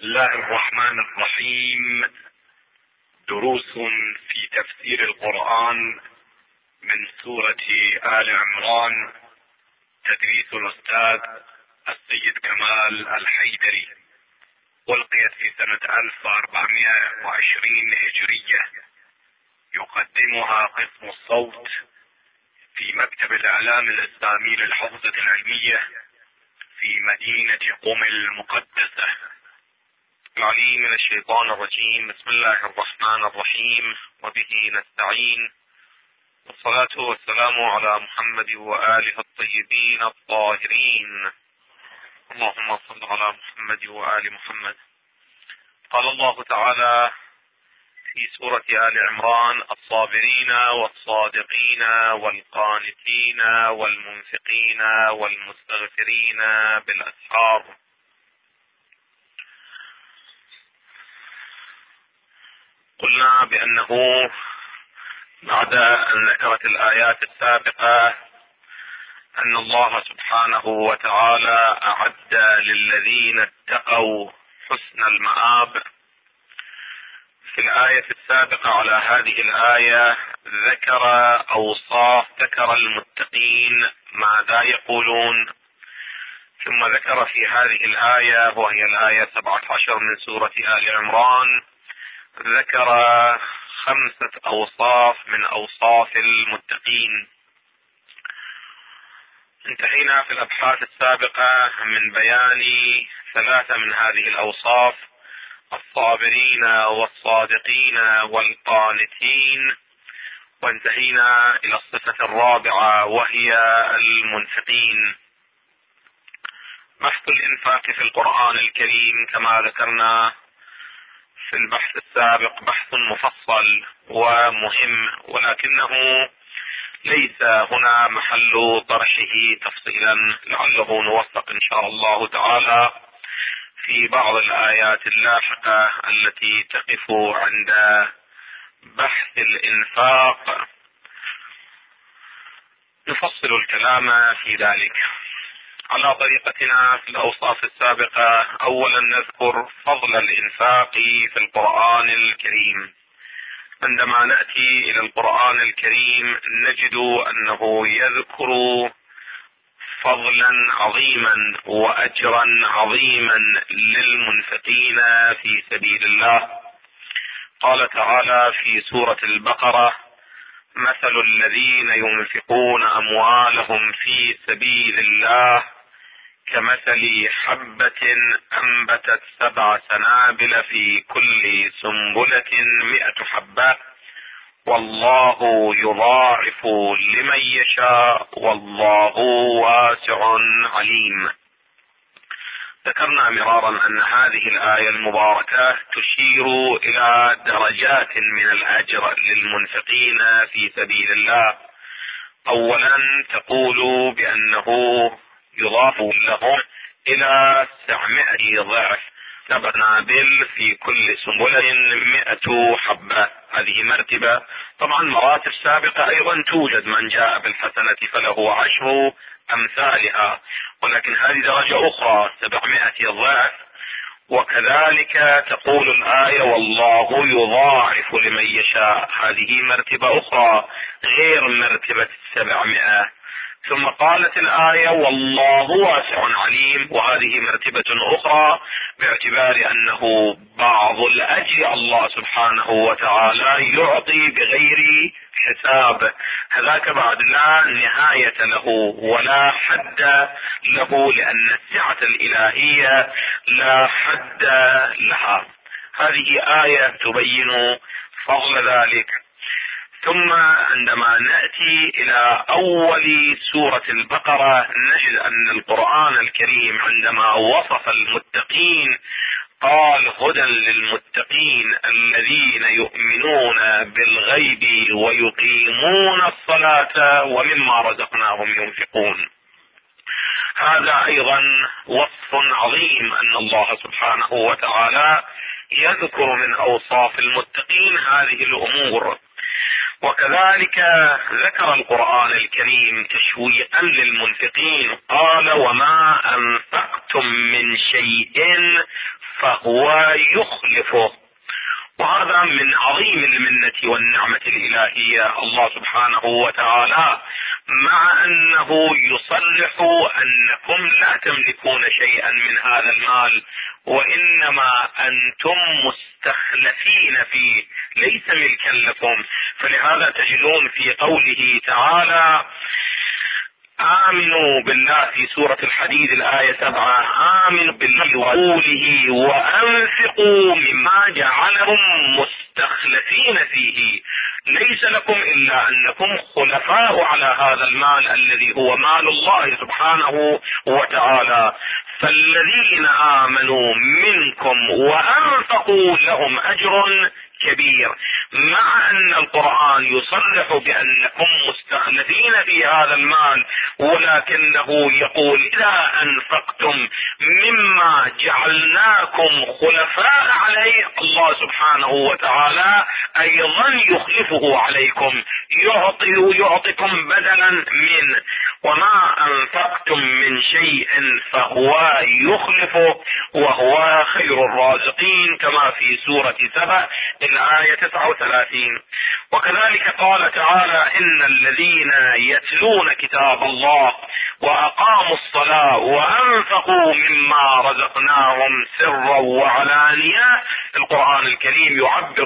الله الرحمن الرحيم. دروس في تفسير القرآن من سورة آل عمران، تدريس الأستاذ السيد كمال الحيدري، ألقيت في سنة 1420 هجرية. يقدمها قسم الصوت في مكتب الإعلام الإسلامي للحوزة العلمية في مدينة قم المقدسة. العليم من الشيطان الرجيم. بسم الله الرحمن الرحيم، وبه نستعين، والصلاة والسلام على محمد وآله الطيبين الطاهرين. اللهم صل على محمد وآل محمد. قال الله تعالى في سورة آل عمران: الصابرين والصادقين والقانتين والمنفقين والمستغفرين بالأسحار. قلنا بأنه بعد أن ذكرت الآيات السابقة أن الله سبحانه وتعالى أعد للذين اتقوا حسن المآب، في الآية السابقة على هذه الآية ذكر المتقين ماذا يقولون، ثم ذكر في هذه الآية وهي الآية 17 من سورة آل عمران ذكر 5 أوصاف من أوصاف المتقين. انتهينا في الأبحاث السابقة من بيان 3 من هذه الأوصاف: الصابرين والصادقين والقانتين، وانتهينا إلى الصفة الرابعة وهي المنفقين. بحث الإنفاق في القرآن الكريم كما ذكرنا في البحث السابق بحث مفصل ومهم، ولكنه ليس هنا محل طرحه تفصيلا، لعله نوفق إن شاء الله تعالى في بعض الآيات اللاحقة التي تقف عند بحث الإنفاق نفصل الكلام في ذلك. على طريقتنا في الأوصاف السابقة، أولا نذكر فضل الإنفاق في القرآن الكريم. عندما نأتي إلى القرآن الكريم نجد أنه يذكر فضلا عظيما وأجرا عظيما للمنفقين في سبيل الله. قال تعالى في سورة البقرة: مثل الذين ينفقون أموالهم في سبيل الله كمثل حبة أنبتت 7 سنابل في كل سنبلة 100 حبة والله يضاعف لمن يشاء والله واسع عليم. ذكرنا مرارا أن هذه الآية المباركة تشير إلى درجات من الأجر للمنفقين في سبيل الله. أولا تقول بأنه يضاف لهم إلى 700 ضعف، 7 سنابل في كل سنبلة 100 حبة. هذه مرتبة. طبعا مراتب سابقة أيضا توجد، من جاء بالحسنة فله 10 أمثالها، ولكن هذه درجة أخرى 700 ضعف. وكذلك تقول الآية: والله يضاعف لمن يشاء، هذه مرتبة أخرى غير مرتبة 700. ثم قالت الآية: والله واسع عليم، وهذه مرتبة أخرى باعتبار أنه بعض الأجر الله سبحانه وتعالى يعطي بغير حساب، هذاك بعد لا نهاية له ولا حد له، لأن السعة الإلهية لا حد لها. هذه آية تبين فضل ذلك. ثم عندما نأتي إلى أول سورة البقرة نجد أن القرآن الكريم عندما وصف المتقين قال: هدى للمتقين الذين يؤمنون بالغيب ويقيمون الصلاة ومما رزقناهم ينفقون. هذا أيضا وصف عظيم، أن الله سبحانه وتعالى يذكر من أوصاف المتقين هذه الأمور. وكذلك ذكر القرآن الكريم تشويقا للمنفقين، قال: وما أنفقتم من شيء فهو يخلفه. وهذا من عظيم المنة والنعمة الإلهية. الله سبحانه وتعالى مع أنه يصرح أنكم لا تملكون شيئا من هذا المال، وإنما أنتم مستخلفين فيه، ليس ملكا لكم. فلهذا تجدون في قوله تعالى: آمنوا بالله في سورة الحديد الآية 7: آمنوا بالله ورسوله وأنفقوا مما جعلهم مستخلفين فيه. ليس لكم إلا أنكم خلفاء على هذا المال الذي هو مال الله سبحانه وتعالى. فالذين آمنوا منكم وأنفقوا لهم أجر كبير. مع أن القرآن يصرح بأنكم مستخلفين في هذا المال، ولكنه يقول: إذا أنفقتم مما جعلناكم خلفاء عليه، الله سبحانه وتعالى أيضا يخلفه عليكم، يعطيكم بدلا منه. وما أنفقتم من شيء فهو يخلفه وهو خير الرازقين، كما في سورة سبأ الآية 39. وكذلك قال تعالى: إن الذين يتلون كتاب الله وأقاموا الصلاة وأنفقوا مما رزقناهم سرا وعلانية. القرآن الكريم يعبر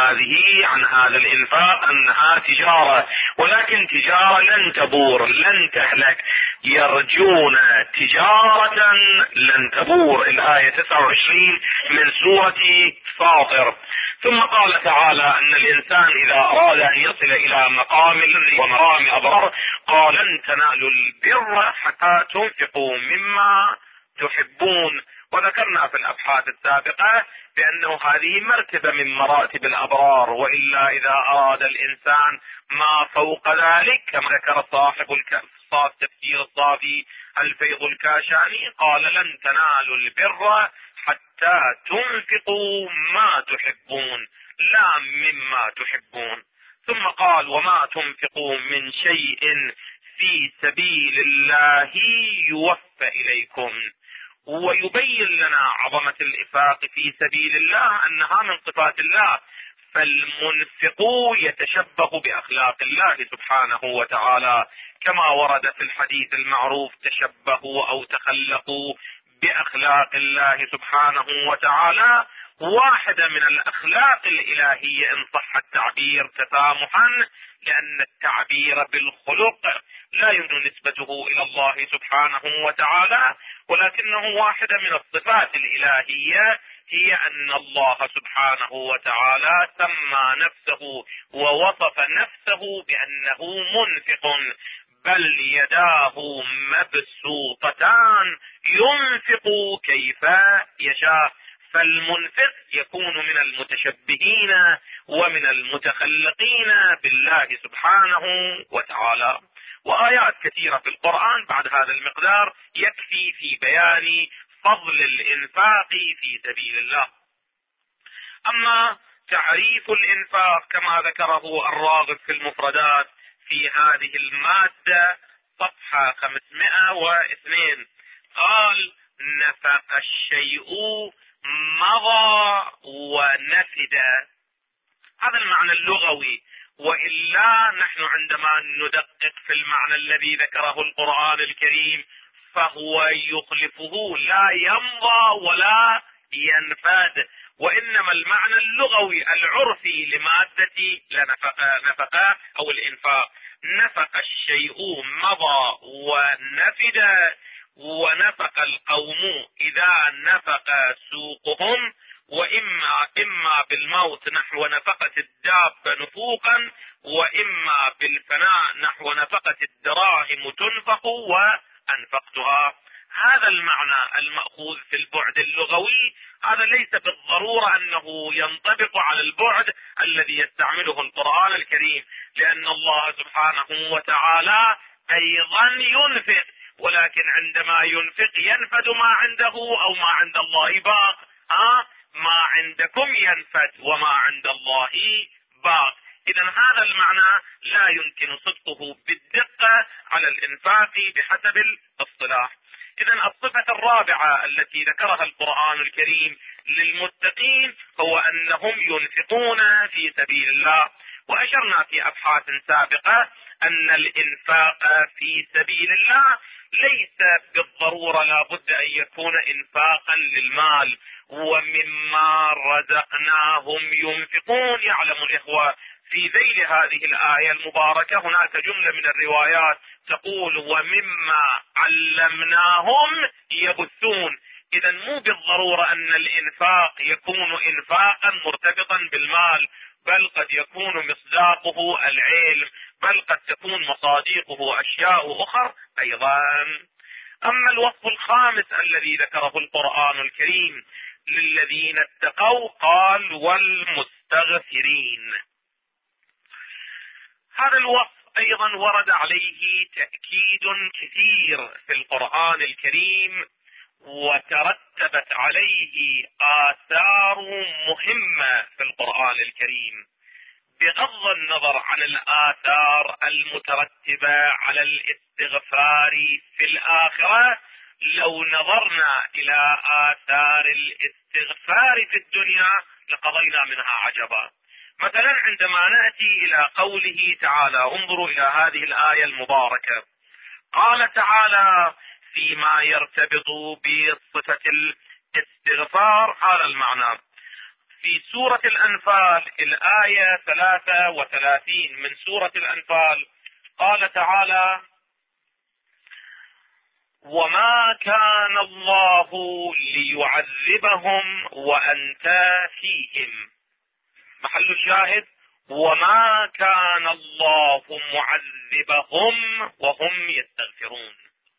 عن هذا الإنفاق أنها تجارة، ولكن تجارة لن تبور، لن تهلك. يرجون تجارة لن تبور، الآية 29 من سورة فاطر. ثم قال تعالى أن الإنسان إذا أراد أن يصل إلى مقام ومقام أبرار قال: لن تنالوا البر حتى تنفقوا مما تحبون. وذكرنا في الأبحاث السابقة بأنه هذه مرتبة من مراتب الأبرار، وإلا إذا أراد الإنسان ما فوق ذلك، كما ذكر صاحب تفسير الصافي الفيض الكاشاني، قال: لن تنالوا البر حتى تنفقوا ما تحبون، لا مما تحبون. ثم قال: وما تنفقوا من شيء في سبيل الله يوفى إليكم. ويبين لنا عظمة الإنفاق في سبيل الله أنها من صفات الله، فالمنفق يتشبه بأخلاق الله سبحانه وتعالى، كما ورد في الحديث المعروف: تشبهوا أو تخلقوا بأخلاق الله سبحانه وتعالى. واحدة من الأخلاق الإلهية إن صح التعبير تسامحا، لأن التعبير بالخلق لا يمكن نسبته إلى الله سبحانه وتعالى، ولكنه واحدة من الصفات الإلهية، هي أن الله سبحانه وتعالى سمى نفسه ووصف نفسه بأنه منفق، بل يداه مبسوطتان ينفق كيف يشاء. فالمنفق يكون من المتشبهين ومن المتخلقين بالله سبحانه وتعالى. وآيات كثيرة في القرآن بعد هذا المقدار يكفي في بيان فضل الإنفاق في سبيل الله. أما تعريف الإنفاق كما ذكره الراغب في المفردات في هذه المادة صفحة 502، قال: نفق الشيء مضى ونفد. هذا المعنى اللغوي، وإلا نحن عندما ندقق في المعنى الذي ذكره القرآن الكريم فهو يخلفه، لا يمضى ولا ينفد، وإنما المعنى اللغوي العرفي لمادة نفق أو الإنفاق. نفق الشيء مضى ونفد، ونفق القوم إذا نفق سوقهم، وإما بالموت نحو نفقة الدابة نفوقا، وإما بالفناء نحو نفقة الدراهم تنفق وأنفقتها. هذا المعنى المأخوذ في البعد اللغوي، هذا ليس بالضرورة أنه ينطبق على البعد الذي يستعمله القرآن الكريم، لأن الله سبحانه وتعالى أيضا ينفق، ولكن عندما ينفق ينفد ما عنده أو ما عند الله باق. ما عندكم ينفد وما عند الله باق. إذا هذا المعنى لا يمكن صدقه بالدقة على الإنفاق بحسب الاصطلاح. إذن الصفة الرابعة التي ذكرها القرآن الكريم للمتقين هو أنهم ينفقون في سبيل الله. وأشرنا في أبحاث سابقة أن الإنفاق في سبيل الله ليس بالضرورة لا بد أن يكون إنفاقا للمال. ومما رزقناهم ينفقون. يعلم الإخوة في ذيل هذه الآية المباركة هناك جملة من الروايات تقول ومما علمناهم يبثون. إذا مو بالضرورة أن الإنفاق يكون إنفاقا مرتبطا بالمال، بل قد يكون مصداقه العلم، بل قد تكون مصاديقه أشياء أخرى أيضا. أما الوصف الخامس الذي ذكره القرآن الكريم للذين اتقوا قال والمستغفرين. هذا الوصف أيضا ورد عليه تأكيد كثير في القرآن الكريم، وترتبت عليه آثار مهمة في القرآن الكريم، بغض النظر عن الآثار المترتبة على الاستغفار في الآخرة. لو نظرنا إلى آثار الاستغفار في الدنيا لقضينا منها عجبا. مثلا عندما نأتي إلى قوله تعالى، انظروا إلى هذه الآية المباركة، قال تعالى فيما يرتبط بصفة الاستغفار هذا المعنى في سورة الأنفال الآية 33 من سورة الأنفال، قال تعالى وما كان الله ليعذبهم وأنت فيهم. محل الشاهد وما كان الله معذبهم وهم يستغفرون.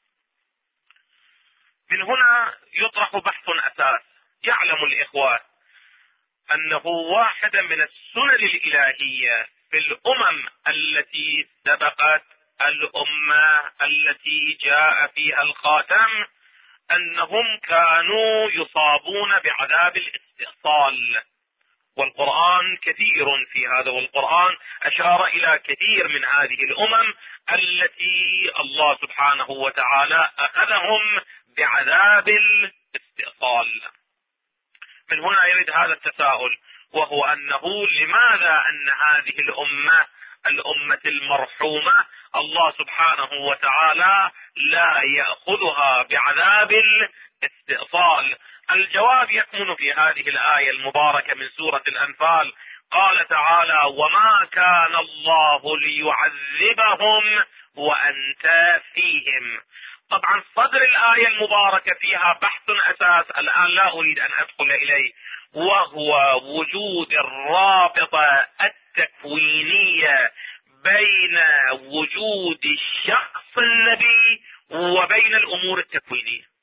من هنا يطرح بحث أساس. يعلم الإخوة أنه واحدة من السنن الإلهية في الأمم التي سبقت الأمة التي جاء فيها الخاتم أنهم كانوا يصابون بعذاب الاستئصال، والقرآن كثير في هذا، والقرآن أشار إلى كثير من هذه الأمم التي الله سبحانه وتعالى أخذهم بعذاب الاستئصال. من هنا يرد هذا التساؤل، وهو أنه لماذا أن هذه الأمة المرحومة الله سبحانه وتعالى لا يأخذها بعذاب الاستئصال؟ الجواب يكمن في هذه الآية المباركة من سورة الأنفال. قال تعالى وما كان الله ليعذبهم وأنت فيهم. طبعا صدر الآية المباركة فيها بحث أساس الآن لا أريد أن أدخل إليه، وهو وجود الرابطة التكوينية بين وجود الشخص النبي وبين الأمور التكوينية.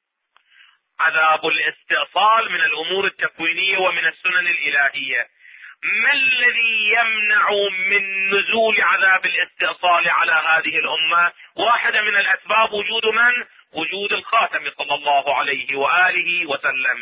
عذاب الاستئصال من الأمور التكوينية ومن السنن الإلهية. ما الذي يمنع من نزول عذاب الاستئصال على هذه الأمة؟ واحدة من الأسباب وجود من؟ وجود الخاتم صلى الله عليه وآله وسلم.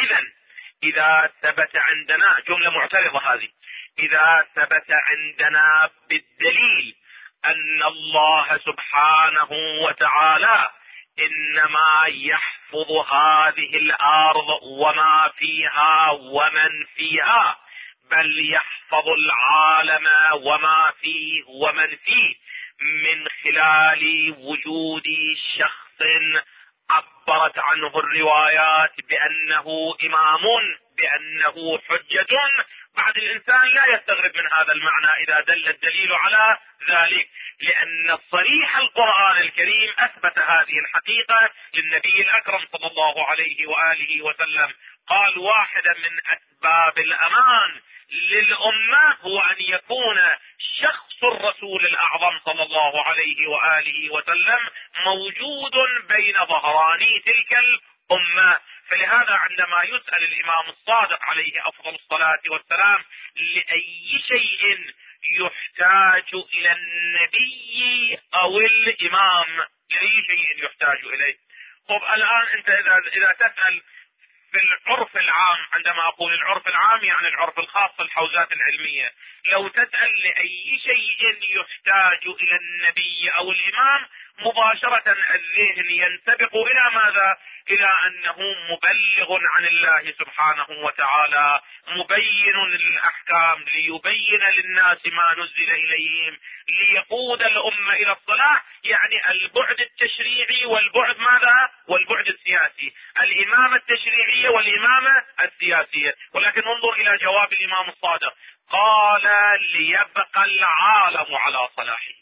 إذا ثبت عندنا جملة معترضة هذه، إذا ثبت عندنا بالدليل أن الله سبحانه وتعالى إنما يحفظ هذه الأرض وما فيها ومن فيها، بل يحفظ العالم وما فيه ومن فيه من خلال وجود شخص عبرت عنه الروايات بأنه إمام، بأنه حجة. بعد الإنسان لا يستغرب من هذا المعنى إذا دل الدليل على ذلك، لأن صريح القرآن الكريم أثبت هذه الحقيقة للنبي الأكرم صلى الله عليه وآله وسلم. قال واحدة من أسباب الأمان للأمة هو أن يكون شخص الرسول الأعظم صلى الله عليه وآله وسلم موجود بين ظهراني تلك الأمة. فلهذا عندما يسأل الإمام الصادق عليه أفضل الصلاة والسلام لأي شيء يحتاج إلى النبي أو الإمام، لأي شيء يحتاج إليه. طب الآن أنت إذا تسأل بالعرف العام، عندما اقول العرف العام يعني العرف الخاص الحوزات العلمية، لو تسأل لأي شيء يحتاج الى النبي او الامام مباشرة الذهن ينسبق الى ماذا؟ الى انه مبلغ عن الله سبحانه وتعالى، مبين للاحكام، ليبين للناس ما نزل اليهم، ليقود الامة الى الصلاح. يعني البعد التشريعي والبعد ماذا؟ والبعد السياسي، الامامة التشريعية والامامة السياسية. ولكن انظر الى جواب الامام الصادق، قال ليبقى العالم على صلاحه.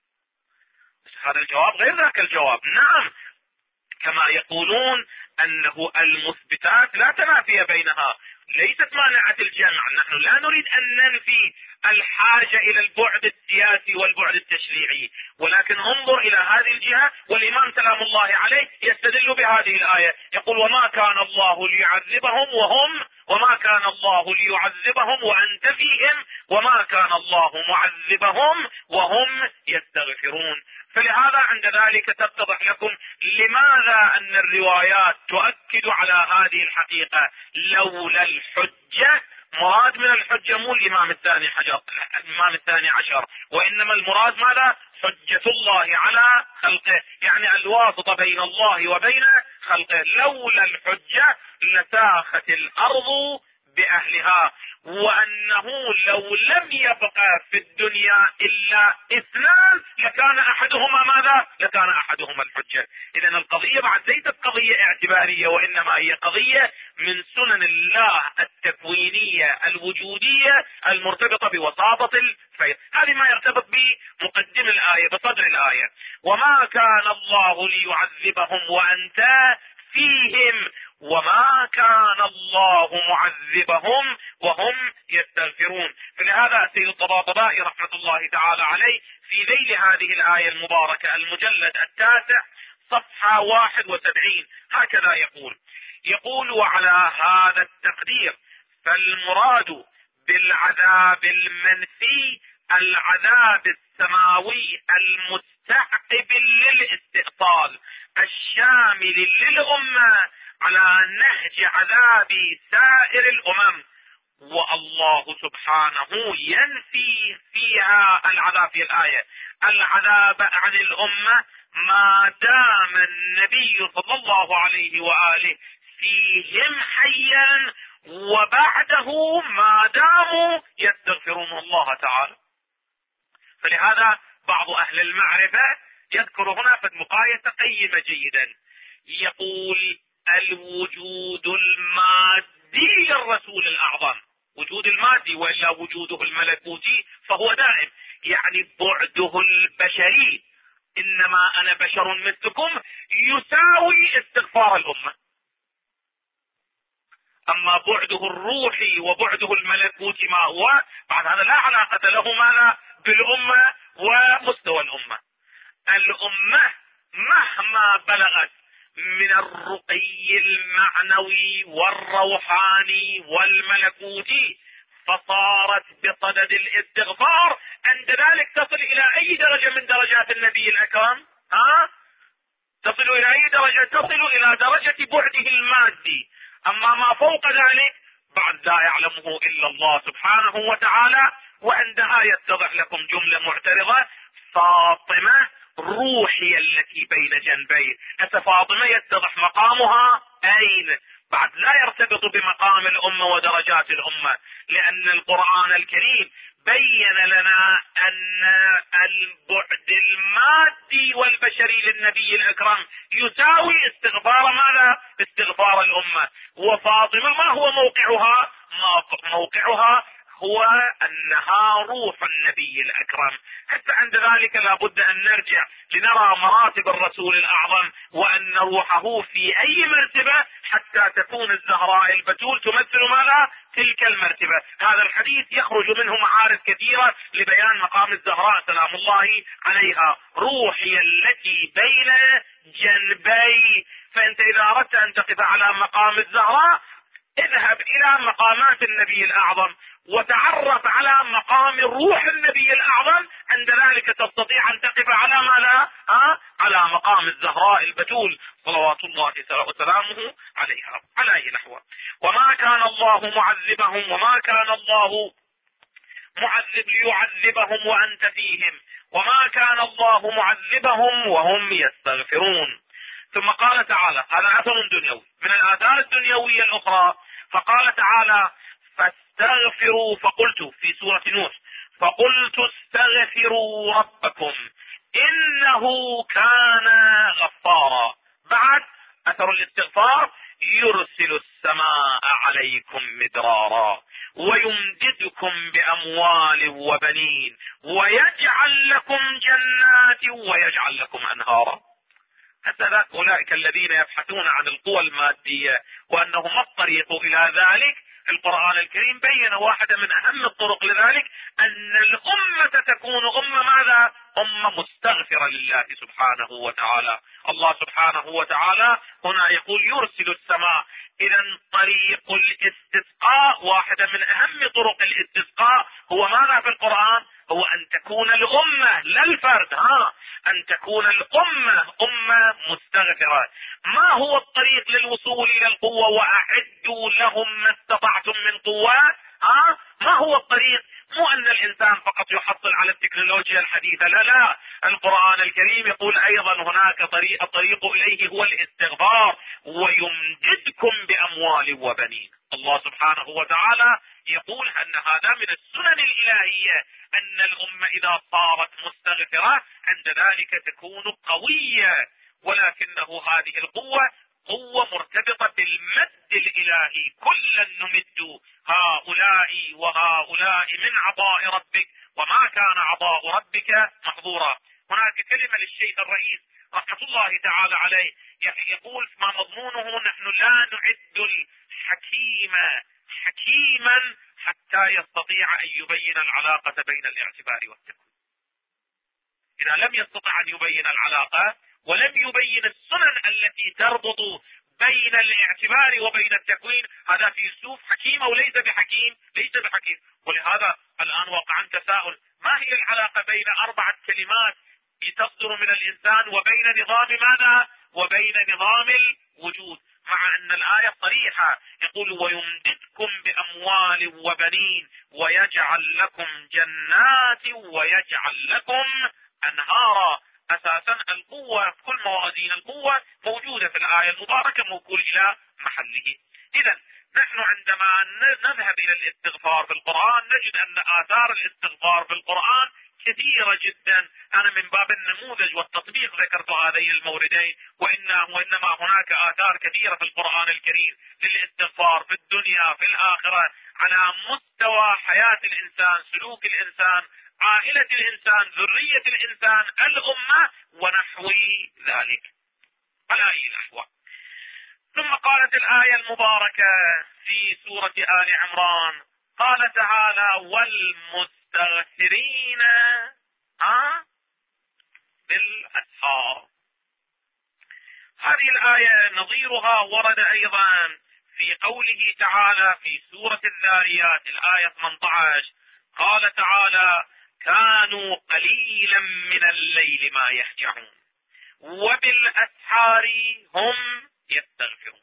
هذا الجواب غير ذاك الجواب. نعم، كما يقولون انه المثبتات لا تنافي بينها، ليست مانعة الجمع. نحن لا نريد ان ننفي الحاجة الى البعد السياسي والبعد التشريعي، ولكن انظر الى هذه الجهة. والامام سلام الله عليه يستدل بهذه الآية، يقول وما كان الله ليعذبهم وما كان الله ليعذبهم وانت فيهم وما كان الله معذبهم وهم يستغفرون. فلهذا عند ذلك تتضح لكم لماذا ان الروايات تؤكد على هذه الحقيقة. لولا الحجة، مراد من الحجة مو الامام الثاني عشر، وانما المراد ماذا؟ حجة الله على خلقه، يعني الواسطة بين الله وبين خلقه. لولا الحجة لساخت الارض باهلها، وانه لو لم يبقى في الدنيا الا اثنان لكان احدهما ماذا؟ لكان احدهما الحجة. اذا القضية بعد ليست قضية اعتبارية، وانما هي قضية من سنن الله التكوينية الوجودية المرتبطة بوساطة الفيض. هذه ما يرتبط بمقدم الآية، بصدر الآية. وما كان الله ليعذبهم وانت فيهم وما كان الله معذبهم وهم يستغفرون. فلهذا سيد الطباطبائي رحمة الله تعالى عليه في ذيل هذه الآية المباركة المجلد 9 صفحة 71 هكذا يقول وعلى هذا التقدير فالمراد بالعذاب المنفي العذاب السماوي المستعقب للاستئصال الشامل للأمة على نهج عذاب سائر الأمم. والله سبحانه ينفي فيها العذاب، في الآية العذاب عن الأمة ما دام النبي صلى الله عليه وآله فيهم حيا، وبعده ما داموا يستغفرون الله تعالى. فلهذا بعض أهل المعرفة يذكر هنا في مقايسة قيمة جيدا، يقول الوجود المادي للرسول الأعظم، وجود المادي وإلا وجوده الملكوتي فهو دائم، يعني بعده البشري إنما أنا بشر مثلكم يساوي استغفار الأمة. أما بعده الروحي وبعده الملكوتي ما هو بعد هذا لا علاقة له ماذا بالأمة ومستوى الأمة. الأمة مهما بلغت من الرقي المعنوي والروحاني والملكوتي فصارت بصدد الاستغفار، عند ذلك تصل إلى أي درجة من درجات النبي الأكرم؟ تصل إلى أي درجة؟ تصل إلى درجة بعده المادي. أما ما فوق ذلك بعد لا يعلمه إلا الله سبحانه وتعالى. وعندها يتضح لكم جملة معترضة، فاطمة روحي التي بين جنبيه. فاطمة يتضح مقامها أين؟ بعد لا يرتبط بمقام الأمة ودرجات الأمة، لأن القرآن الكريم بين لنا أن البعد المادي والبشري للنبي الأكرم يساوي استغفار ماذا؟ استغفار الأمة. وفاطمة ما هو موقعها؟ موقعها هو أنها روح النبي الأكرم. حتى عند ذلك لابد أن نرجع لنرى مراتب الرسول الأعظم، وأن روحه في أي مرتبة حتى تكون الزهراء البتول تمثل ماذا؟ تلك المرتبة. هذا الحديث يخرج منه معارف كثيرة لبيان مقام الزهراء سلام الله عليها، روحي التي بين جنبي. فأنت إذا أردت أن تقف على مقام الزهراء اذهب الى مقامات النبي الاعظم، وتعرف على مقام روح النبي الأعظم، عند ذلك تستطيع أن تقف على ماذا؟ على مقام الزهراء البتول صلوات الله وسلامه عليها. على أي نحو. وما كان الله معذبهم وما كان الله معذب ليعذبهم وأنت فيهم وما كان الله معذبهم وهم يستغفرون. ثم قال تعالى، هذا أثر دنيوي من الآثار الدنيوية الأخرى، فقال تعالى فاستغفروا، فقلت في سورة نوح فقلت استغفروا ربكم إنه كان غفارا. بعد أثر الاستغفار يرسل السماء عليكم مدرارا ويمددكم بأموال وبنين ويجعل لكم جنات ويجعل لكم أنهارا. حتى أولئك الذين يبحثون عن القوى المادية وأنه ما الطريق إلى ذلك، القرآن الكريم بين واحدة من أهم الطرق لذلك، أن الأمة تكون أمة ماذا؟ أمة مستغفرة لله سبحانه وتعالى. الله سبحانه وتعالى هنا يقول يرسل السماء. إذا طريق الاستسقاء، واحدة من أهم طرق الاستسقاء هو ماذا في القرآن؟ هو أن تكون الأمة لا الفرد، أن تكون الأمة أمة مستغفرة. ما هو الطريق للوصول إلى القوة؟ وأعدوا لهم ما استطعتم من قوة. ما هو الطريق؟ مو أن الإنسان فقط يحصل على التكنولوجيا الحديثة، لا. القرآن الكريم يقول أيضا هناك الطريق إليه هو الاستغفار ويمددكم بأموال وبنين. الله سبحانه وتعالى يقول أن هذا من السنن الإلهية، أن الأمة إذا صارت مستغفرة عند ذلك تكون قوية، ولكنه هذه القوة قوة مرتبطة بالمد الإلهي. كلا نمد هؤلاء وهؤلاء من عطاء ربك وما كان عطاء ربك محظورا. هناك كلمة للشيخ الرئيس رحمة الله تعالى عليه يقول ما مضمونه: نحن لا نعد الحكيم حكيما حتى يستطيع أن يبين العلاقة بين الاعتبار والتكوين. إذا لم يستطع أن يبين العلاقة ولم يبين السنن التي تربط بين الاعتبار وبين التكوين، هذا فيلسوف حكيم أو ليس بحكيم؟ ليس بحكيم. ولهذا الآن وقع تساؤل: ما هي العلاقة بين 4 كلمات تصدر من الإنسان وبين نظام ماذا؟ وبين نظام الوجود، مع أن الآية صريحة يقول ويمددكم بأموال وبنين ويجعل لكم جنات ويجعل لكم أنهارا. أساسا القوة، كل موازين القوة موجودة في الآية المباركة، موكول إلى محله. إذا نحن عندما نذهب إلى الاستغفار في القرآن نجد أن آثار الاستغفار في القرآن كثيرة جدا. أنا من باب النموذج والتطبيق ذكرت هذين الموردين، وإنما هناك آثار كثيرة في القرآن الكريم للاستغفار في الدنيا في الآخرة، على مستوى حياة الإنسان، سلوك الإنسان، عائلة الإنسان، ذرية الإنسان، الأمة ونحو ذلك. على أي نحو. ثم قالت الآية المباركة في سورة آل عمران، قال تعالى والمستغفرين بالأسحار. هذه الآية نظيرها ورد أيضا في قوله تعالى في سورة الذاريات الآية 18، قال تعالى كانوا قليلا من الليل ما يهجعون وبالأسحار هم يستغفرون.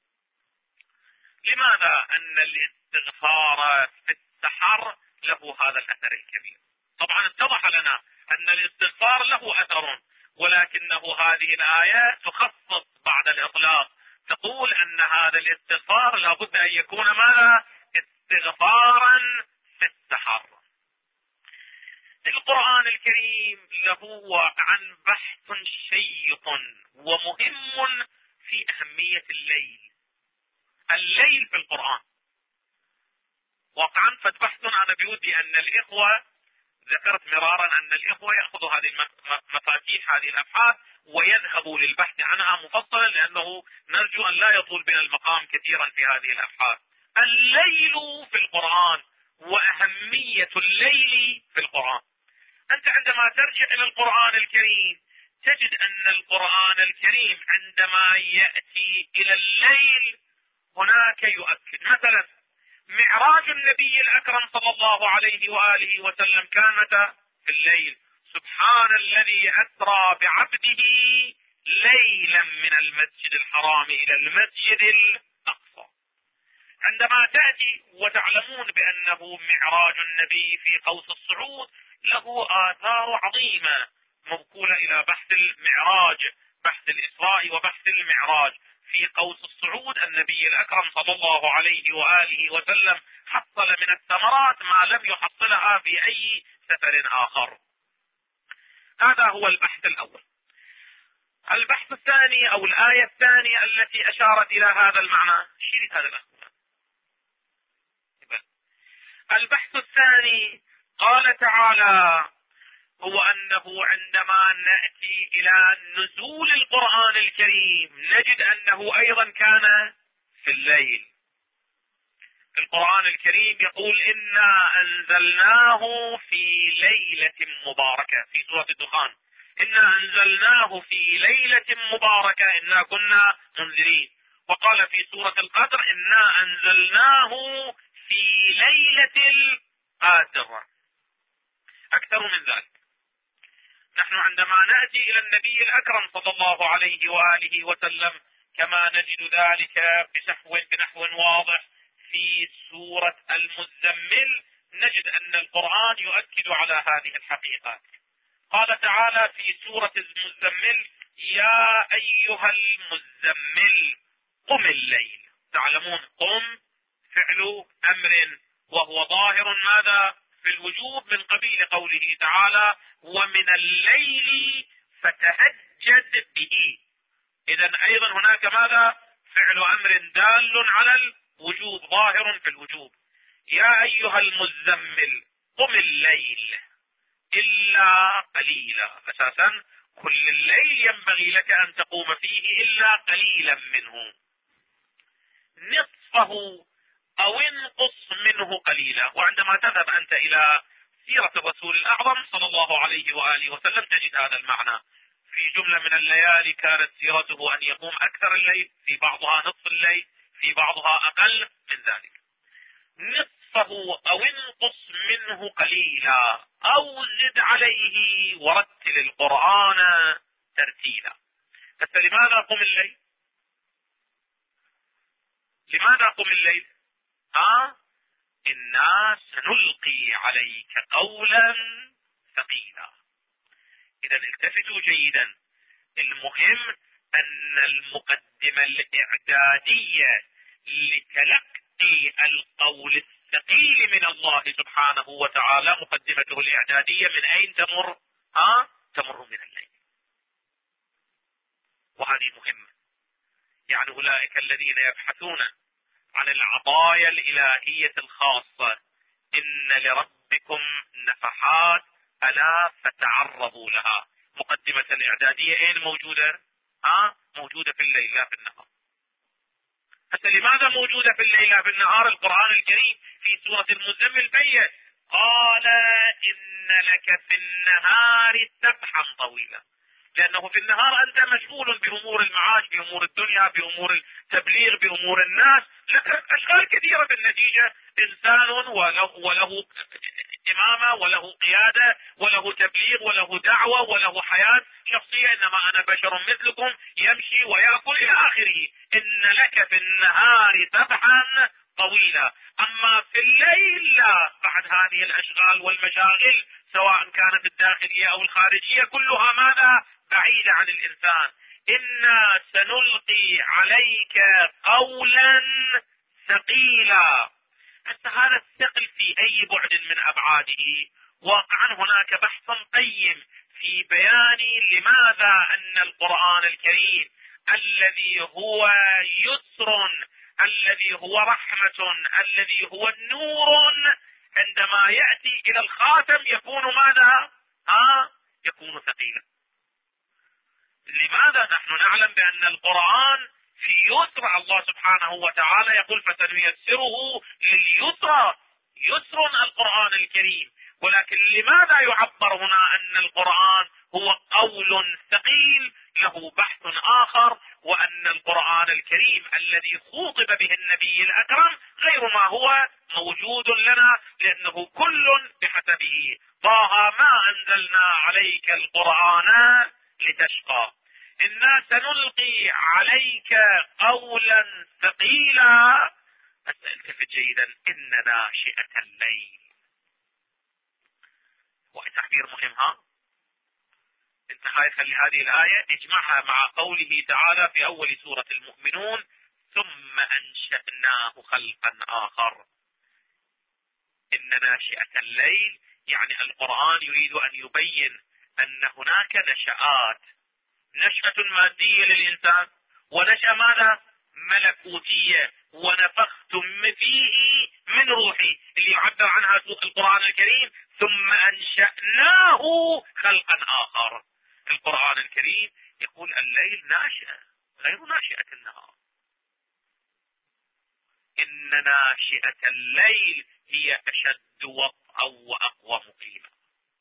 لماذا أن الاستغفار في السحر له هذا الأثر الكبير؟ طبعا اتضح لنا أن الاستغفار له أثر، ولكنه هذه الآية تخصص بعد الإطلاق، تقول أن هذا الاستغفار لابد أن يكون ماذا؟ استغفارا في السحر. القرآن الكريم له عن بحث شيق ومهم في أهمية الليل في القرآن. واقعا فبحث أنا بودي أن الإخوة، ذكرت مرارا أن الإخوة يأخذوا هذه مفاتيح هذه الأبحاث ويذهبوا للبحث عنها مفصلا، لأنه نرجو أن لا يطول بنا المقام كثيرا في هذه الأبحاث. الليل في القرآن وأهمية الليل في القرآن. أنت عندما ترجع إلى القرآن الكريم تجد أن القرآن الكريم عندما يأتي إلى الليل هناك يؤكد. مثلا معراج النبي الأكرم صلى الله عليه وآله وسلم كان متى؟ في الليل. سبحان الذي أسرى بعبده ليلا من المسجد الحرام إلى المسجد الأقصى. عندما تأتي وتعلمون بأنه معراج النبي في قوس الصعود له آثار عظيمة موكولة إلى بحث المعراج، بحث الإسراء وبحث المعراج. في قوس الصعود النبي الأكرم صلى الله عليه وآله وسلم حصل من الثمرات ما لم يحصلها في أي سفر آخر. هذا هو البحث الأول. البحث الثاني أو الآية الثانية التي أشارت إلى هذا المعنى، شيل هذا الأخوة. البحث الثاني قال تعالى هو أنه عندما نأتي إلى نزول القرآن الكريم نجد أنه أيضا كان في الليل. القرآن الكريم يقول إنا أنزلناه في ليلة مباركة في سورة الدخان، إنا أنزلناه في ليلة مباركة إنا كنا منذرين. وقال في سورة القدر إنا أنزلناه في ليلة القدر. أكثر من ذلك، نحن عندما نأتي إلى النبي الأكرم صلى الله عليه وآله وسلم كما نجد ذلك بنحو واضح في سورة المزمل، نجد أن القرآن يؤكد على هذه الحقيقة. قال تعالى في سورة المزمل يا أيها المزمل قم الليل. تعلمون قم فعل أمر وهو ظاهر ماذا؟ في الوجوب من قبيل قوله تعالى ومن الليل فتهجد به. إذن أيضا هناك ماذا؟ فعل أمر دال على الوجوب ظاهر في الوجوب. يا أيها المزمل قم الليل إلا قليلا. أساسا كل الليل ينبغي لك أن تقوم فيه إلا قليلا منه، نصفه أو انقص منه قليلا. وعندما تذهب أنت إلى سيرة الرسول الأعظم صلى الله عليه وآله وسلم تجد هذا المعنى. في جملة من الليالي كانت سيرته أن يقوم أكثر الليل، في بعضها نصف الليل، في بعضها أقل من ذلك. نصفه أو انقص منه قليلا أو زد عليه ورتل القرآن ترتيلا. بس لماذا قم الليل؟ لماذا قم الليل؟ إنا سنلقي عليك قولا ثقيلا. إذا التفتوا جيدا، المهم أن المقدمة الإعدادية لتلقي القول الثقيل من الله سبحانه وتعالى، مقدمته الإعدادية من أين تمر؟ تمر من الليل. وهذه مهمة. يعني أولئك الذين يبحثون عن العطايا الإلهية الخاصة إن لربكم نفحات ألا فتعرضوا لها. مقدمة الإعدادية أين موجودة؟ موجودة في الليل لا في النهار. حتى لماذا موجودة في الليل لا في النهار؟ القرآن الكريم في سورة المزمل بين قال إن لك في النهار سبحا طويلا، لأنه في النهار أنت مشغول بأمور المعاش، بأمور الدنيا، بأمور التبليغ، بأمور الناس، لك أشغال كثيرة. بالنتيجة إنسان وله إمامة وله قيادة وله تبليغ وله دعوة وله حياة شخصية. إنما أنا بشر مثلكم يمشي ويأكل إلى آخره. إن لك في النهار سبحا طويلا. أما في الليل لا، بعد هذه الأشغال والمشاغل سواء كانت الداخلية أو الخارجية كلها ماذا؟ بعيدة عن الإنسان. إنا سنلقي عليك قولا ثقيلا. هذا الثقل في أي بعد من أبعاده؟ واقعا هناك بحث قيم في بيان لماذا أن القرآن الكريم الذي هو يسر، الذي هو رحمة، الذي هو نور، عندما يأتي إلى الخاتم يكون ماذا؟ يكون ثقيلا. لماذا؟ نحن نعلم بأن القرآن في يسر. الله سبحانه وتعالى يقول فسنيسره لليسرى، يسر القرآن الكريم. ولكن لماذا يعبر هنا أن القرآن هو قول ثقيل له بحث آخر، وأن القرآن الكريم الذي خوطب به النبي الأكرم غير ما هو موجود لنا، لأنه كل بحسبه. طه ما أنزلنا عليك القرآن لتشقى، إنا سنلقي عليك قولا ثقيلا. التفت جيدا، إن ناشئة الليل، وتعبير مهم. انت خلي هذه الآية اجمعها مع قوله تعالى في أول سورة المؤمنون: ثم أنشأناه خلقا آخر. إن ناشئة الليل، يعني القرآن يريد أن يبين أن هناك نشآت، نشأة مادية للإنسان، ونشأة ماذا؟ ملكوتية، ونفختم فيه من روحي، اللي يعبر عنها القرآن الكريم: ثم أنشأناه خلقا آخر. القرآن الكريم يقول الليل ناشئة غير ناشئة النهار. إن ناشئة الليل هي أشد وطئا وأقوى مقيما.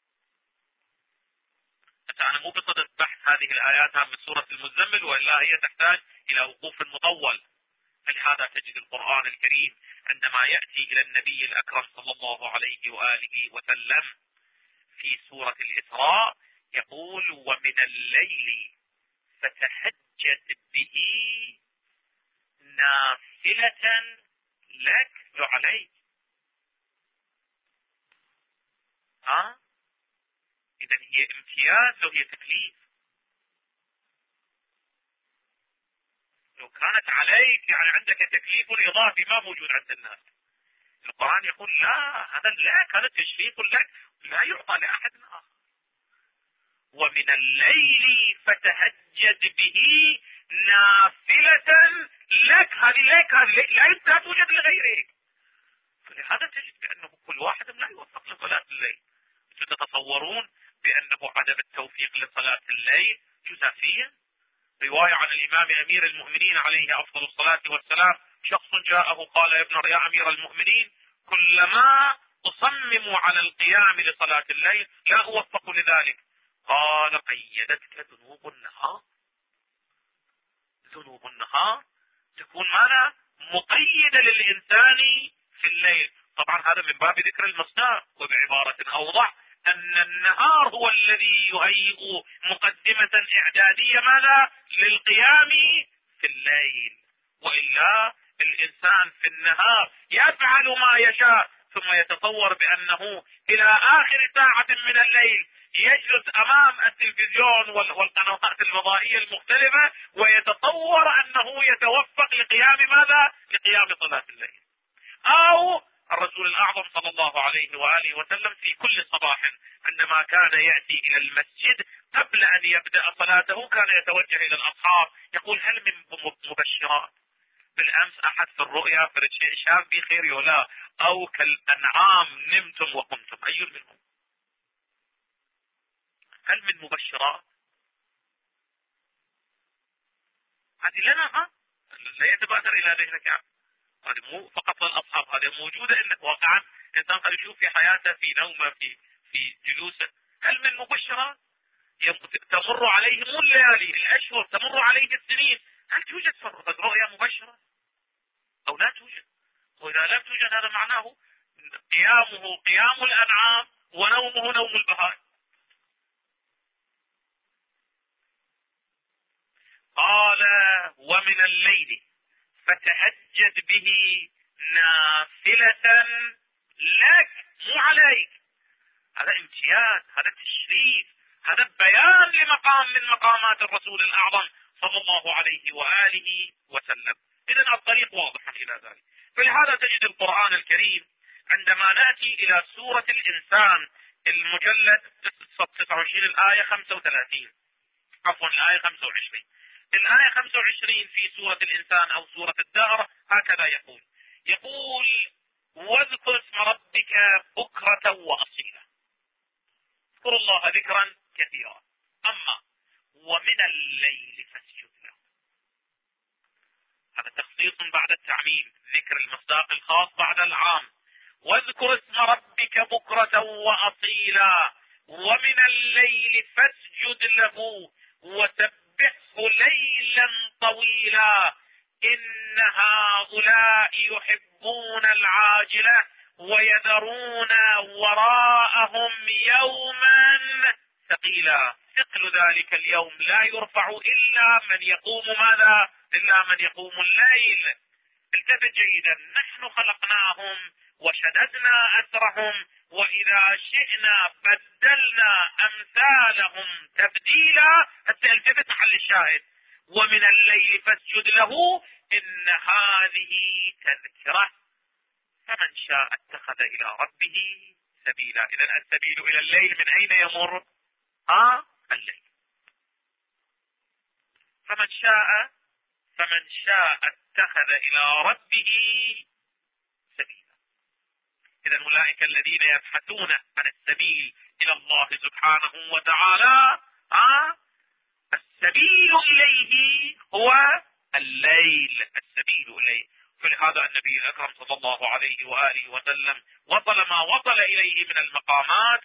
أنا مو بصدد بحث هذه الآيات من سورة المزمل، وإلا هي تحتاج إلى وقوف مطول. فلهذا تجد القرآن الكريم عندما يأتي إلى النبي الأكرم صلى الله عليه وآله وسلم في سورة الإسراء يقول: ومن الليل فتهجد به نافلة لك عليك. إذا هي امتياز وهي تكليف. لو كانت عليك يعني عندك تكليف إضافي ما موجود عند الناس. القرآن يقول لا، هذا لك، هذا تشريف لك، لا يعطى لأحد آخر. ومن الليل فتهجد به نافلة لك، هذه لك، لا توجد لغيرك. فلهذا تجد بأنه كل واحد لا يوفق لصلاة الليل. تتصورون بأنه عدم التوفيق لصلاة الليل جزافيا؟ رواية عن الإمام أمير المؤمنين عليه أفضل الصلاة والسلام: شخص جاءه قال: يا أمير المؤمنين، كلما أصمم على القيام لصلاة الليل لا أوفق لذلك. قال: قيدتك ذنوب النهار. ذنوب النهار تكون ماذا؟ مقيدة للإنسان في الليل. طبعا هذا من باب ذكر المصدر، وبعبارة أوضح أن النهار هو الذي يهيئ مقدمة إعدادية ماذا؟ للقيام في الليل. وإلا الإنسان في النهار يفعل ما يشاء، ثم يتصور بأنه إلى آخر ساعة من الليل يجلس أمام التلفزيون والقنوات الفضائية المختلفة، ويتصور أنه يتوفق لقيام ماذا؟ لقيام صلاة الليل. أو الرسول الأعظم صلى الله عليه وآله وسلم في كل صباح عندما كان يأتي إلى المسجد قبل أن يبدأ صلاته كان يتوجه إلى الأصحاب يقول: هل من مبشرات؟ بالأمس أحد في الرؤيا فرد شيء شاف بي خير ولا؟ أو كالأنعام نمتم وقمتم، أي منهم؟ هل من مبشرات؟ هذه لنا، لا يتبادر إلى ذهنك. هذه مو فقط للأصحاب، هذه موجودة إنك واقعا إنسان قد يشوف في حياته، في نومه، في جلوسه. هل من مبشرات؟ تمر عليهم الليالي، الأشهر، تمر عليه السنين، هل توجد رؤيا مبشرة أو لا توجد؟ وإذا لم توجد هذا معناه قيامه قيام الأنعام ونومه نوم البهائم. قال: ومن الليل فتهجد به نافلة لك، مو عليك. هذا امتياز، هذا تشريف، هذا بيان لمقام من مقامات الرسول الأعظم صلى الله عليه وآله وسلم. إذن الطريق واضح إلى ذلك. فلهذا تجد القرآن الكريم عندما نأتي إلى سورة الإنسان المجلد 29 الآية 35، عفوا الآية 25. الآية 25 في سورة الإنسان أو سورة الدهر هكذا يقول: واذكر اسم ربك بكرة وأصيلا. اذكر الله ذكرا كثيرا. أما ومن الليل فاسجد له، هذا تخصيص بعد التعميم، ذكر المصداق الخاص بعد العام. واذكر اسم ربك بكرة وأصيلا. ومن الليل فاسجد له وسبحه ليلا طويلا إن هؤلاء يحبون العاجلة ويذرون وراءهم يوما ثقيلا. ثقل ذلك اليوم لا يرفع إلا من يقوم ماذا؟ إلا من يقوم الليل. التفت جيدا، نحن خلقناهم وشددنا أسرهم وإذا شئنا بدلنا أمثالهم تبديلا. حتى التفت محل الشاهد، ومن الليل فاسجد له إن هذه تذكرة فمن شاء اتخذ إلى ربه سبيلا. إذا السبيل إلى الليل من أين يمر؟ الليل. فمن شاء اتخذ إلى ربه سبيلا. إذا أولئك الذين يبحثون عن السبيل إلى الله سبحانه وتعالى السبيل إليه هو الليل، السبيل إليه. فلهذا النبي الأكرم صلى الله عليه وآله وسلم وصل ما وصل إليه من المقامات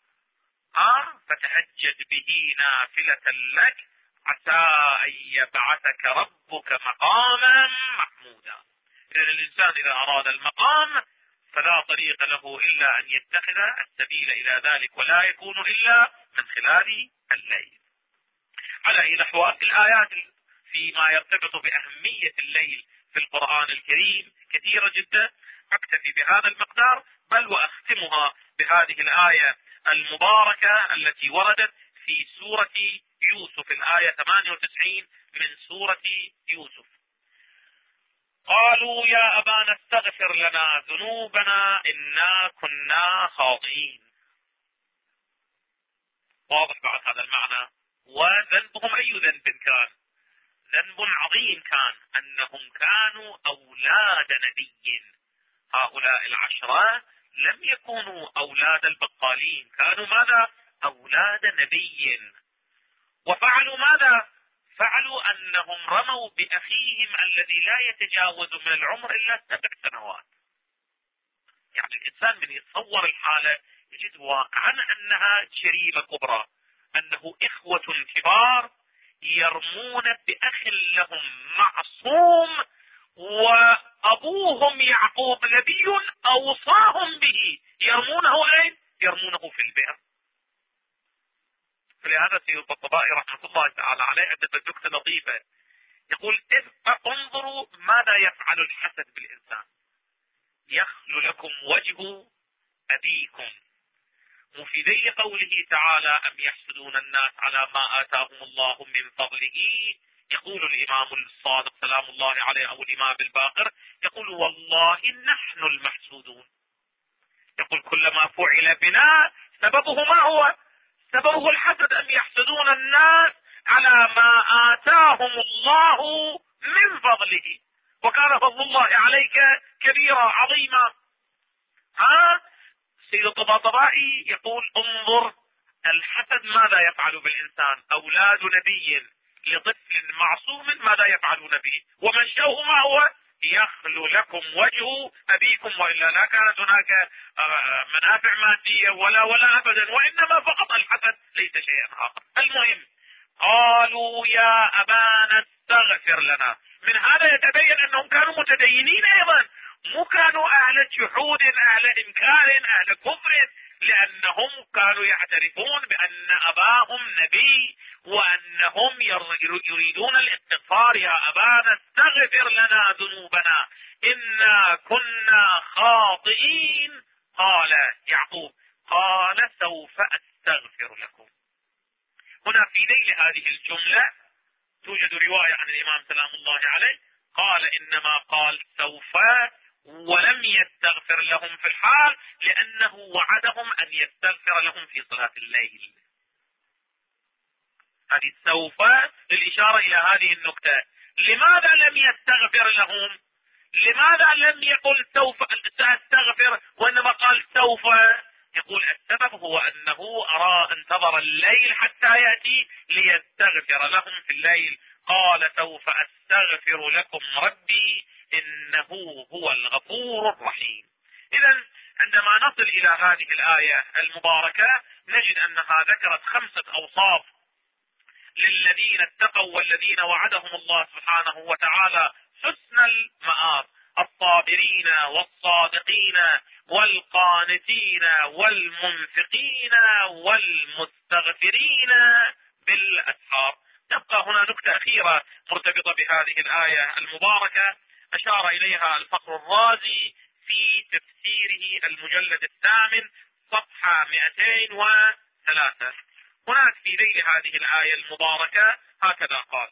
فتهجد به نافلة لك عسى أن يبعثك ربك مقاما محمودا. إذن الإنسان إذا أراد المقام فلا طريق له إلا أن يتخذ السبيل إلى ذلك، ولا يكون إلا من خلال الليل. على أي نحو الآيات فيما يرتبط بأهمية الليل في القرآن الكريم كثيرة جدا. أكتفي بهذا المقدار، بل وأختمها بهذه الآية المباركة التي وردت في سورة يوسف، الآية 98 من سورة يوسف. قالوا يا أبانا استغفر لنا ذنوبنا إنا كنا خاطئين. واضح بعد هذا المعنى. وذنبهم أي ذنب كان؟ ذنب عظيم كان، أنهم كانوا أولاد نبي. هؤلاء العشرة لم يكونوا أولاد البقالين، كانوا ماذا؟ أولاد نبي. وفعلوا ماذا؟ فعلوا أنهم رموا بأخيهم الذي لا يتجاوز من العمر إلا 7 سنوات. يعني الإنسان من يتصور الحالة يجد واقعا أنها جريمة كبرى، أنه إخوة كبار يرمون بأخ لهم معصوم وأبوهم يعقوب نبي أوصاهم به، يرمونه أين؟ يرمونه في البئر. فلهذا سيد الطبطبائي رحمة الله تعالى عليه عندما نكتة لطيفة يقول انظروا ماذا يفعل الحسد بالإنسان. يخلو لكم وجه أبيكم، مفيدي قوله تعالى أم يحسدون الناس على ما آتاهم الله من فضله. يقول الإمام الصادق سلام الله عليه أو الإمام الباقر يقول والله نحن المحسودون. يقول كلما فعل بنا سببه ما هو؟ سببه الحسد. أم يحسدون الناس على ما آتاهم الله من فضله وكان فضل الله عليك كبيرا عظيما. سيد الطباطبائي يقول انظر الحسد ماذا يفعل بالإنسان. أولاد نبي لطفل معصوم ماذا يفعلون به؟ ومنشأه ما هو؟ يخلو لكم وجه أبيكم، وإلا لا كانت هناك منافع مادية ولا أبدا، وإنما فقط الحسد ليس شيئا آخر. المهم قالوا يا أبانا استغفر لنا. من هذا يتبين أنهم كانوا متدينين أيضا، مو كانوا أهل جحود أهل إنكار أهل كفر، لأنهم كانوا يعترفون بأن أباهم نبي وأنهم يريدون الاستغفار. يا أبانا استغفر لنا ذنوبنا إنا كنا خاطئين. قال يعقوب قال سوف أستغفر لكم. هنا في ذيل هذه الجملة توجد رواية عن الإمام سلام الله عليه قال إنما قال سوف ولم يستغفر لهم في الحال لأنه وعدهم أن يستغفر لهم في صلاة الليل. هذه سوف للإشارة إلى هذه النقطة. لماذا لم يستغفر لهم؟ لماذا لم يقل سوف سأستغفر وإنما قال سوف؟ يقول السبب هو أنه انتظر الليل حتى يأتي ليستغفر لهم في الليل. قال سوف أستغفر لكم ربي إنه هو الغفور الرحيم. إذا عند عندما نصل إلى هذه الآية المباركة نجد أنها ذكرت 5 أوصاف للذين اتقوا والذين وعدهم الله سبحانه وتعالى حسن المآب: الصابرين والصادقين والقانتين والمنفقين والمستغفرين بالأسحار. تبقى هنا نكتة أخيرة مرتبطة بهذه الآية المباركة أشار إليها الفخر الرازي في تفسيره المجلد 8 صفحة 203. هناك في ذيل هذه الآية المباركة هكذا قال: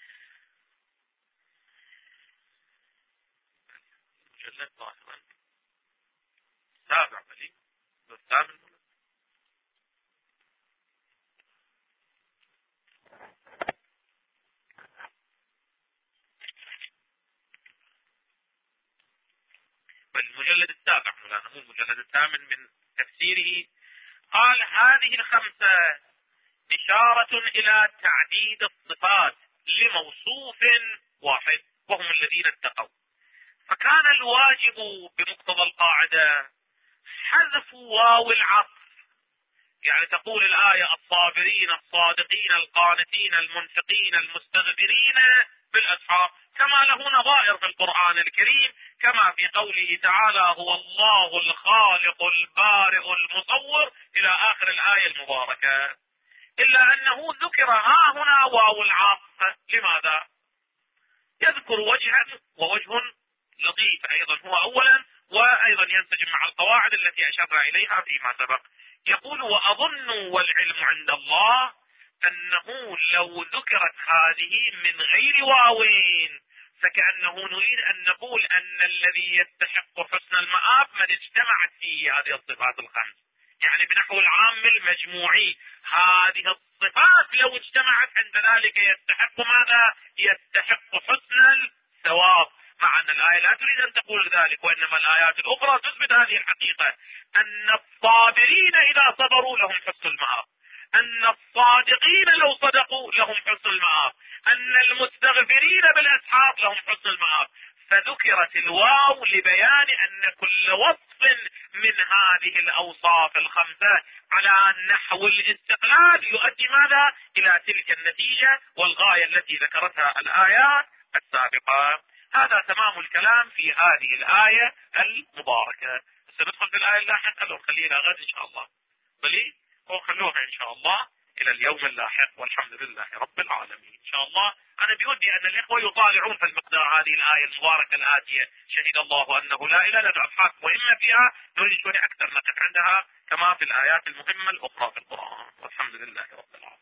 مجلد ظاهرا 7 بلي 8 المجلد 7 مولانا، مو المجلد 8 من تفسيره. قال: هذه 5 إشارة إلى تعديد الصفات لموصوف واحد وهم الذين اتقوا، فكان الواجب بمقتضى القاعدة حذف واو العطف. يعني تقول الآية: الصابرين الصادقين القانتين المنفقين المستغفرين بالأسحار، كما له نظائر في القرآن الكريم، كما في قوله تعالى: هو الله الخالق البارئ المصور إلى آخر الآية المباركة. إلا أنه ذكر ها هنا واو العطف. لماذا؟ يذكر وجها ووجه لطيف أيضا هو أولا، وأيضا ينسجم مع القواعد التي أشرنا إليها فيما سبق. يقول: وأظن والعلم عند الله أنه لو ذكرت هذه من غير واوين فكأنه نريد أن نقول أن الذي يستحق حسن المآب من اجتمعت فيه هذه الصفات 5، يعني بنحو العام المجموعي. هذه الصفات لو اجتمعت عند ذلك يستحق ماذا؟ يستحق حسن الثواب. مع أن الآية لا تريد أن تقول ذلك، وإنما الآيات الأخرى تثبت هذه الحقيقة: أن الصابرين إذا صبروا لهم حسن المآب، أن الصادقين لو صدقوا لهم حسن المآب، أن المستغفرين بالأسحار لهم حسن المآب. فذكرت الواو لبيان أن كل وصف من هذه الأوصاف 5 على نحو الاستقلال يؤدي ماذا؟ إلى تلك النتيجة والغاية التي ذكرتها الآيات السابقة. هذا تمام الكلام في هذه الآية المباركة. سندخل في الآية اللاحقة لو خلينا غد إن شاء الله، بلي وخلوها إن شاء الله إلى اليوم اللاحق، والحمد لله رب العالمين. إن شاء الله أنا بودي أن الإخوة يطالعون في المقدار هذه الآية المباركة الآتية: شهد الله أنه لا إله إلا هو. أبحاث مهمة فيها نريد شوية أكثر نقف عندها كما في الآيات المهمة الأخرى في القرآن، والحمد لله رب العالمين.